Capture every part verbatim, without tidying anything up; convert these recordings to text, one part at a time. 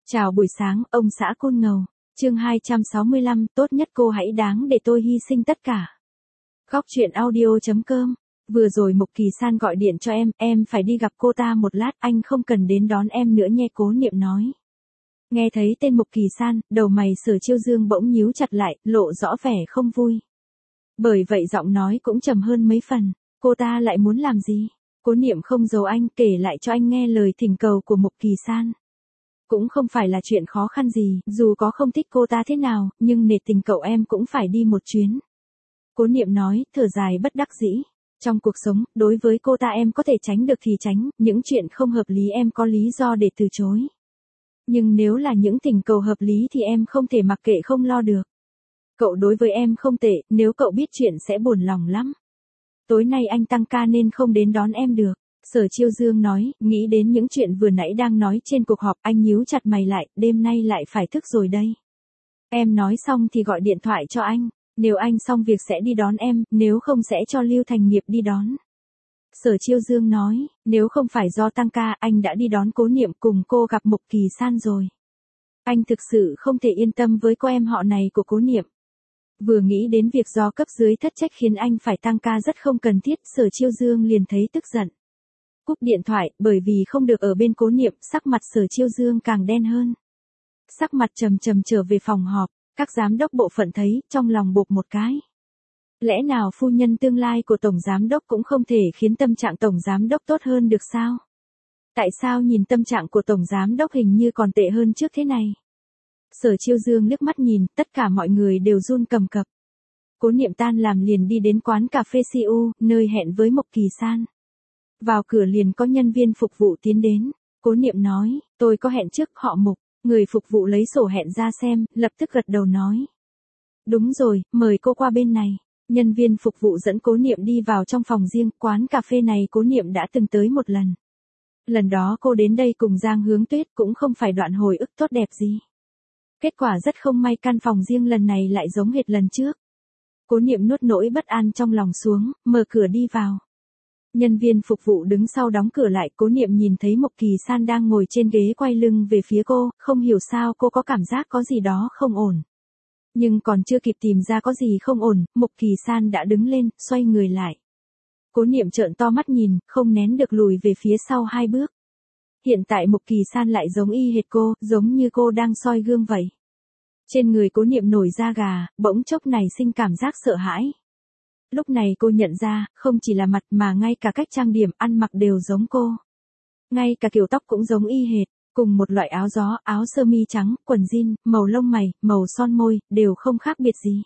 Chào buổi sáng, ông xã Côn Ngầu. Chương hai trăm sáu mươi lăm, tốt nhất cô hãy đáng để tôi hy sinh tất cả. Góc truyện audio chấm com. Vừa rồi Mục Kỳ San gọi điện cho em, em phải đi gặp cô ta một lát, anh không cần đến đón em nữa nhé, Cố Niệm nói. Nghe thấy tên Mục Kỳ San, đầu mày Sở Chiêu Dương bỗng nhíu chặt lại, lộ rõ vẻ không vui. Bởi vậy giọng nói cũng trầm hơn mấy phần. Cô ta lại muốn làm gì? Cố Niệm không giấu anh, kể lại cho anh nghe lời thỉnh cầu của Mục Kỳ San. Cũng không phải là chuyện khó khăn gì, dù có không thích cô ta thế nào, nhưng nể tình cậu em cũng phải đi một chuyến. Cố Niệm nói, thở dài bất đắc dĩ. Trong cuộc sống, đối với cô ta em có thể tránh được thì tránh, những chuyện không hợp lý em có lý do để từ chối. Nhưng nếu là những thỉnh cầu hợp lý thì em không thể mặc kệ không lo được. Cậu đối với em không tệ, nếu cậu biết chuyện sẽ buồn lòng lắm. Tối nay anh tăng ca nên không đến đón em được. Sở Chiêu Dương nói, nghĩ đến những chuyện vừa nãy đang nói trên cuộc họp, anh nhíu chặt mày lại, đêm nay lại phải thức rồi đây. Em nói xong thì gọi điện thoại cho anh, nếu anh xong việc sẽ đi đón em, nếu không sẽ cho Lưu Thành Nghiệp đi đón. Sở Chiêu Dương nói, nếu không phải do tăng ca, anh đã đi đón Cố Niệm cùng cô gặp Mục Kỳ San rồi. Anh thực sự không thể yên tâm với cô em họ này của Cố Niệm. Vừa nghĩ đến việc do cấp dưới thất trách khiến anh phải tăng ca rất không cần thiết, Sở Chiêu Dương liền thấy tức giận. Cúp điện thoại, bởi vì không được ở bên Cố Niệm, sắc mặt Sở Chiêu Dương càng đen hơn. Sắc mặt trầm trầm trở về phòng họp, các giám đốc bộ phận thấy, trong lòng bộp một cái. Lẽ nào phu nhân tương lai của Tổng Giám đốc cũng không thể khiến tâm trạng Tổng Giám đốc tốt hơn được sao? Tại sao nhìn tâm trạng của Tổng Giám đốc hình như còn tệ hơn trước thế này? Sở Chiêu Dương liếc mắt nhìn, tất cả mọi người đều run cầm cập. Cố Niệm tan làm liền đi đến quán cà phê xê u, nơi hẹn với Mục Kỳ San. Vào cửa liền có nhân viên phục vụ tiến đến. Cố Niệm nói, tôi có hẹn trước họ Mục. Người phục vụ lấy sổ hẹn ra xem, lập tức gật đầu nói. Đúng rồi, mời cô qua bên này. Nhân viên phục vụ dẫn Cố Niệm đi vào trong phòng riêng, quán cà phê này Cố Niệm đã từng tới một lần. Lần đó cô đến đây cùng Giang Hướng Tuyết, cũng không phải đoạn hồi ức tốt đẹp gì. Kết quả rất không may, căn phòng riêng lần này lại giống hệt lần trước. Cố Niệm nuốt nỗi bất an trong lòng xuống, mở cửa đi vào. Nhân viên phục vụ đứng sau đóng cửa lại, Cố Niệm nhìn thấy Mục Kỳ San đang ngồi trên ghế quay lưng về phía cô, không hiểu sao cô có cảm giác có gì đó không ổn. Nhưng còn chưa kịp tìm ra có gì không ổn, Mục Kỳ San đã đứng lên, xoay người lại. Cố Niệm trợn to mắt nhìn, không nén được lùi về phía sau hai bước. Hiện tại Mục Kỳ San lại giống y hệt cô, giống như cô đang soi gương vậy. Trên người Cố Niệm nổi da gà, bỗng chốc này sinh cảm giác sợ hãi. Lúc này cô nhận ra, không chỉ là mặt mà ngay cả cách trang điểm, ăn mặc đều giống cô. Ngay cả kiểu tóc cũng giống y hệt, cùng một loại áo gió, áo sơ mi trắng, quần jean, màu lông mày, màu son môi, đều không khác biệt gì.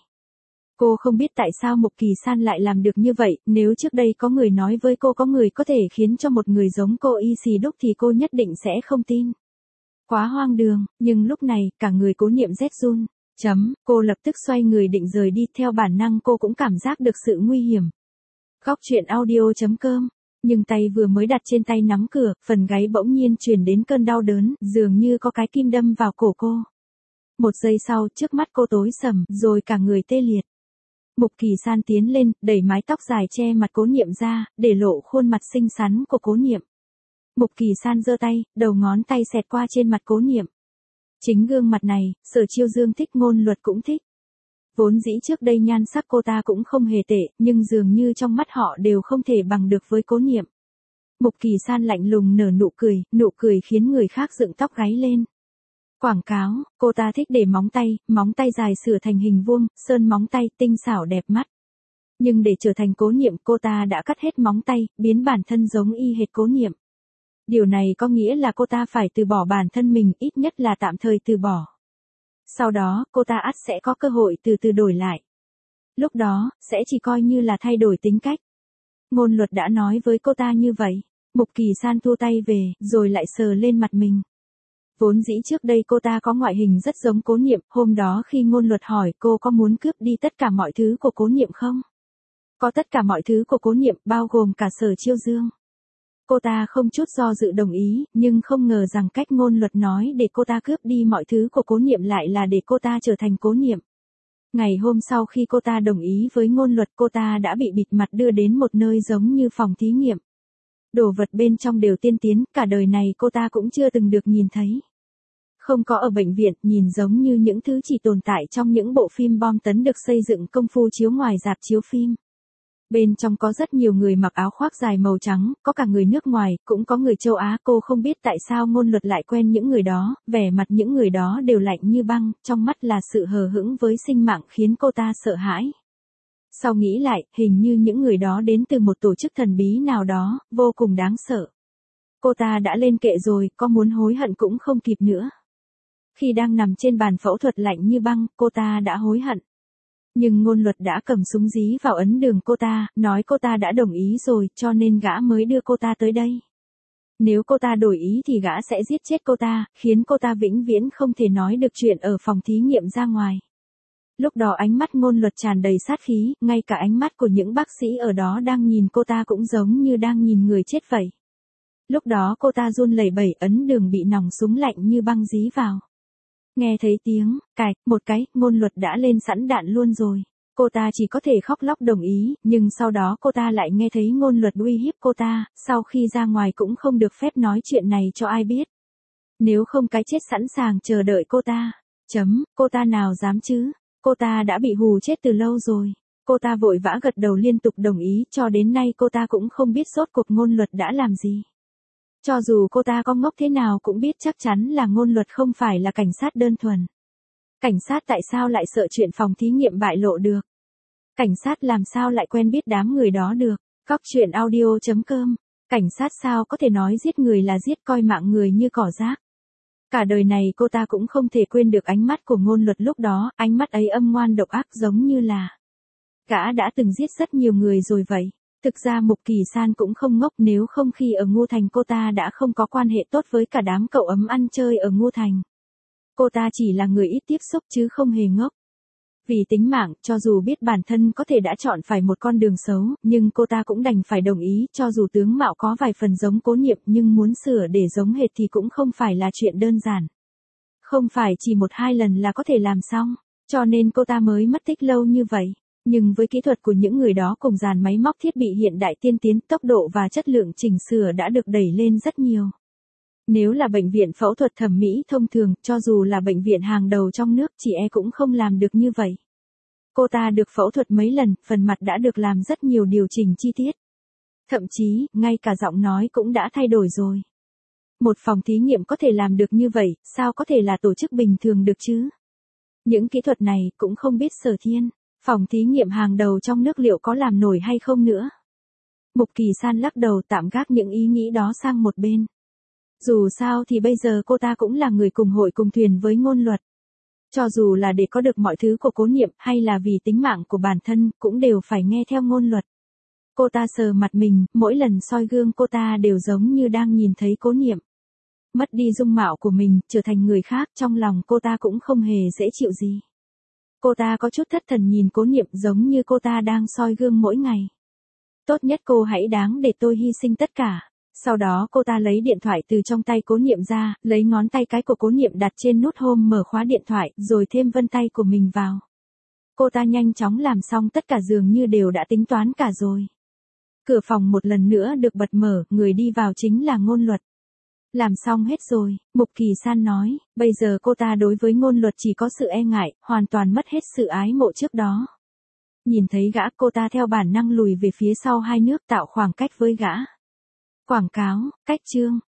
Cô không biết tại sao Mục Kỳ San lại làm được như vậy, nếu trước đây có người nói với cô có người có thể khiến cho một người giống cô y xì đúc thì cô nhất định sẽ không tin. Quá hoang đường, nhưng lúc này, cả người Cố Niệm rét run. Chấm, cô lập tức xoay người định rời đi, theo bản năng cô cũng cảm giác được sự nguy hiểm. Góc truyện audio chấm com. Nhưng tay vừa mới đặt trên tay nắm cửa, phần gáy bỗng nhiên truyền đến cơn đau đớn, dường như có cái kim đâm vào cổ cô. Một giây sau, trước mắt cô tối sầm, rồi cả người tê liệt. Mục Kỳ San tiến lên, đẩy mái tóc dài che mặt Cố Niệm ra, để lộ khuôn mặt xinh xắn của Cố Niệm. Mục Kỳ San giơ tay, đầu ngón tay xẹt qua trên mặt Cố Niệm. Chính gương mặt này, Sở Chiêu Dương thích, Ngôn Luật cũng thích. Vốn dĩ trước đây nhan sắc cô ta cũng không hề tệ, nhưng dường như trong mắt họ đều không thể bằng được với Cố Niệm. Mục Kỳ San lạnh lùng nở nụ cười, nụ cười khiến người khác dựng tóc gáy lên. Quảng cáo, cô ta thích để móng tay, móng tay dài sửa thành hình vuông, sơn móng tay tinh xảo đẹp mắt. Nhưng để trở thành Cố Niệm, cô ta đã cắt hết móng tay, biến bản thân giống y hệt Cố Niệm. Điều này có nghĩa là cô ta phải từ bỏ bản thân mình, ít nhất là tạm thời từ bỏ. Sau đó, cô ta ắt sẽ có cơ hội từ từ đổi lại. Lúc đó, sẽ chỉ coi như là thay đổi tính cách. Ngôn Luật đã nói với cô ta như vậy. Mục Kỳ San thu tay về, rồi lại sờ lên mặt mình. Vốn dĩ trước đây cô ta có ngoại hình rất giống Cố Niệm, hôm đó khi Ngôn Luật hỏi cô có muốn cướp đi tất cả mọi thứ của Cố Niệm không? Có tất cả mọi thứ của Cố Niệm, bao gồm cả Sở Chiêu Dương. Cô ta không chút do dự đồng ý, nhưng không ngờ rằng cách Ngôn Luật nói để cô ta cướp đi mọi thứ của Cố Niệm lại là để cô ta trở thành Cố Niệm. Ngày hôm sau khi cô ta đồng ý với Ngôn Luật, cô ta đã bị bịt mặt đưa đến một nơi giống như phòng thí nghiệm. Đồ vật bên trong đều tiên tiến, cả đời này cô ta cũng chưa từng được nhìn thấy. Không có ở bệnh viện, nhìn giống như những thứ chỉ tồn tại trong những bộ phim bom tấn được xây dựng công phu chiếu ngoài rạp chiếu phim. Bên trong có rất nhiều người mặc áo khoác dài màu trắng, có cả người nước ngoài, cũng có người châu Á. Cô không biết tại sao Ngôn Luật lại quen những người đó, vẻ mặt những người đó đều lạnh như băng, trong mắt là sự hờ hững với sinh mạng khiến cô ta sợ hãi. Sau nghĩ lại, hình như những người đó đến từ một tổ chức thần bí nào đó, vô cùng đáng sợ. Cô ta đã lên kệ rồi, có muốn hối hận cũng không kịp nữa. Khi đang nằm trên bàn phẫu thuật lạnh như băng, cô ta đã hối hận. Nhưng Ngôn Luật đã cầm súng dí vào ấn đường cô ta, nói cô ta đã đồng ý rồi, cho nên gã mới đưa cô ta tới đây. Nếu cô ta đổi ý thì gã sẽ giết chết cô ta, khiến cô ta vĩnh viễn không thể nói được chuyện ở phòng thí nghiệm ra ngoài. Lúc đó ánh mắt Ngôn Luật tràn đầy sát khí, ngay cả ánh mắt của những bác sĩ ở đó đang nhìn cô ta cũng giống như đang nhìn người chết vậy. Lúc đó cô ta run lẩy bẩy, ấn đường bị nòng súng lạnh như băng dí vào. Nghe thấy tiếng, cạch, một cái, Ngôn Luật đã lên sẵn đạn luôn rồi. Cô ta chỉ có thể khóc lóc đồng ý, nhưng sau đó cô ta lại nghe thấy Ngôn Luật uy hiếp cô ta, sau khi ra ngoài cũng không được phép nói chuyện này cho ai biết. Nếu không cái chết sẵn sàng chờ đợi cô ta. Chấm, cô ta nào dám chứ, cô ta đã bị hù chết từ lâu rồi. Cô ta vội vã gật đầu liên tục đồng ý, cho đến nay cô ta cũng không biết rốt cuộc Ngôn Luật đã làm gì. Cho dù cô ta có ngốc thế nào cũng biết chắc chắn là Ngôn Luật không phải là cảnh sát đơn thuần. Cảnh sát tại sao lại sợ chuyện phòng thí nghiệm bại lộ được? Cảnh sát làm sao lại quen biết đám người đó được? Góc truyện audio chấm com. Cảnh sát sao có thể nói giết người là giết, coi mạng người như cỏ rác? Cả đời này cô ta cũng không thể quên được ánh mắt của Ngôn Luật lúc đó, ánh mắt ấy âm ngoan độc ác giống như là gã đã từng giết rất nhiều người rồi vậy. Thực ra Mục Kỳ San cũng không ngốc, nếu không khi ở Ngô Thành cô ta đã không có quan hệ tốt với cả đám cậu ấm ăn chơi ở Ngô Thành. Cô ta chỉ là người ít tiếp xúc chứ không hề ngốc. Vì tính mạng, cho dù biết bản thân có thể đã chọn phải một con đường xấu, nhưng cô ta cũng đành phải đồng ý, cho dù tướng mạo có vài phần giống Cố Niệm, nhưng muốn sửa để giống hệt thì cũng không phải là chuyện đơn giản. Không phải chỉ một hai lần là có thể làm xong, cho nên cô ta mới mất tích lâu như vậy. Nhưng với kỹ thuật của những người đó cùng dàn máy móc thiết bị hiện đại tiên tiến, tốc độ và chất lượng chỉnh sửa đã được đẩy lên rất nhiều. Nếu là bệnh viện phẫu thuật thẩm mỹ thông thường, cho dù là bệnh viện hàng đầu trong nước, chị e cũng không làm được như vậy. Cô ta được phẫu thuật mấy lần, phần mặt đã được làm rất nhiều điều chỉnh chi tiết. Thậm chí, ngay cả giọng nói cũng đã thay đổi rồi. Một phòng thí nghiệm có thể làm được như vậy, sao có thể là tổ chức bình thường được chứ? Những kỹ thuật này cũng không biết Sở Thiên, phòng thí nghiệm hàng đầu trong nước liệu có làm nổi hay không nữa. Mục Kỳ San lắc đầu, tạm gác những ý nghĩ đó sang một bên. Dù sao thì bây giờ cô ta cũng là người cùng hội cùng thuyền với Ngôn Luật. Cho dù là để có được mọi thứ của Cố Niệm hay là vì tính mạng của bản thân, cũng đều phải nghe theo Ngôn Luật. Cô ta sờ mặt mình, mỗi lần soi gương cô ta đều giống như đang nhìn thấy Cố Niệm. Mất đi dung mạo của mình, trở thành người khác, trong lòng cô ta cũng không hề dễ chịu gì. Cô ta có chút thất thần nhìn Cố Niệm, giống như cô ta đang soi gương mỗi ngày. Tốt nhất cô hãy đáng để tôi hy sinh tất cả. Sau đó cô ta lấy điện thoại từ trong tay Cố Niệm ra, lấy ngón tay cái của Cố Niệm đặt trên nút home mở khóa điện thoại, rồi thêm vân tay của mình vào. Cô ta nhanh chóng làm xong tất cả, dường như đều đã tính toán cả rồi. Cửa phòng một lần nữa được bật mở, người đi vào chính là Ngôn Luật. Làm xong hết rồi, Mục Kỳ San nói, bây giờ cô ta đối với Ngôn Luật chỉ có sự e ngại, hoàn toàn mất hết sự ái mộ trước đó. Nhìn thấy gã, cô ta theo bản năng lùi về phía sau hai nước, tạo khoảng cách với gã. Quảng cáo, cách chương.